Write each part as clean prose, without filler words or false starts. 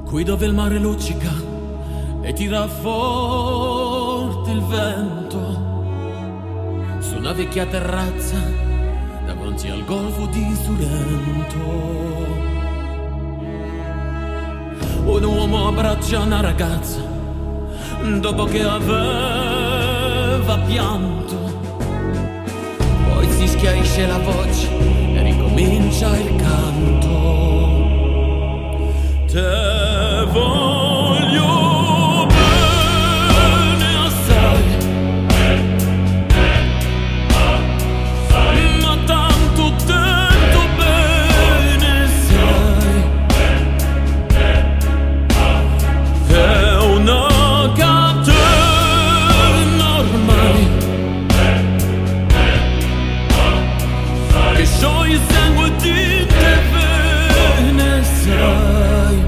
qui dove il mare luccica e tira forte il vento, su una vecchia terrazza davanti al golfo di Sorrento. Un uomo abbraccia una ragazza dopo che aveva pianto, poi si schiarisce la voce e ricomincia il canto. Te voglio bene assai, ma tanto tanto bene sai, è una catena ormai che scioglie il sangue di te bene sai.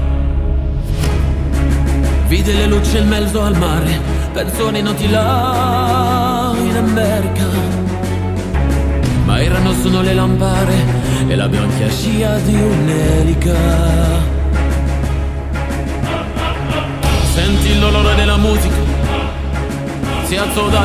Vide le luci in mezzo al mare, persone noti là in America, ma erano solo le lampare e la bianca scia di un'elica. Sentì l'olore della musica, si alzò dal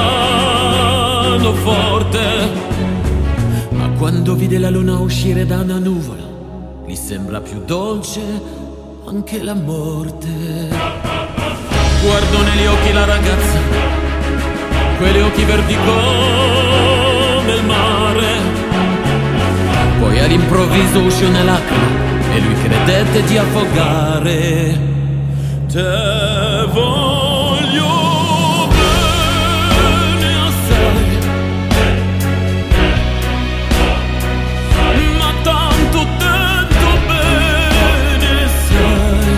pianoforte, ma quando vide la luna uscire da una nuvola, gli sembra più dolce anche la morte. Guardò negli occhi la ragazza, quegli occhi verdi come il mare, poi all'improvviso uscì una lacrima e lui credette di affogare. Te voglio bene assai, ma tanto tanto bene sai,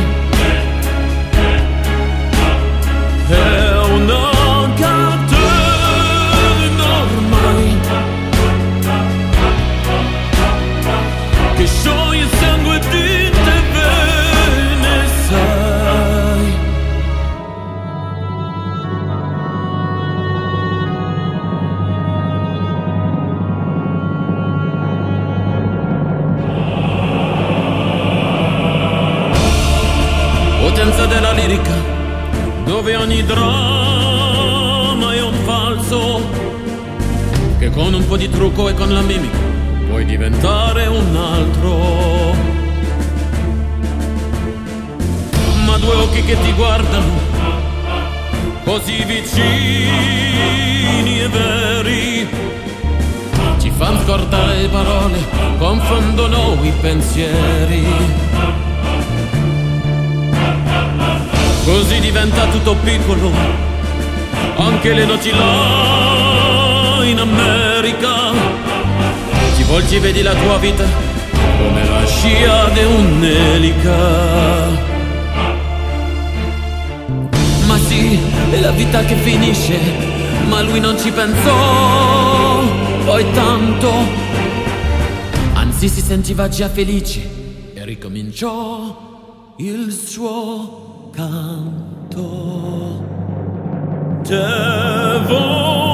è una catena ormai che scioglie il sangue di te bene sai. Potenza della lirica, dove ogni dramma è un falso, che con un po' di trucco e con la mimica puoi diventare un altro. Ma due occhi che ti guardano, così vicini e veri, ci fanno scordare le parole, confondono i pensieri. Così diventa tutto piccolo, anche le noci là in America. Ti volgi e vedi la tua vita come la scia di un'elica. Ma sì, è la vita che finisce, ma lui non ci pensò poi tanto, anzi si sentiva già felice e ricominciò il suo canto. Te voglio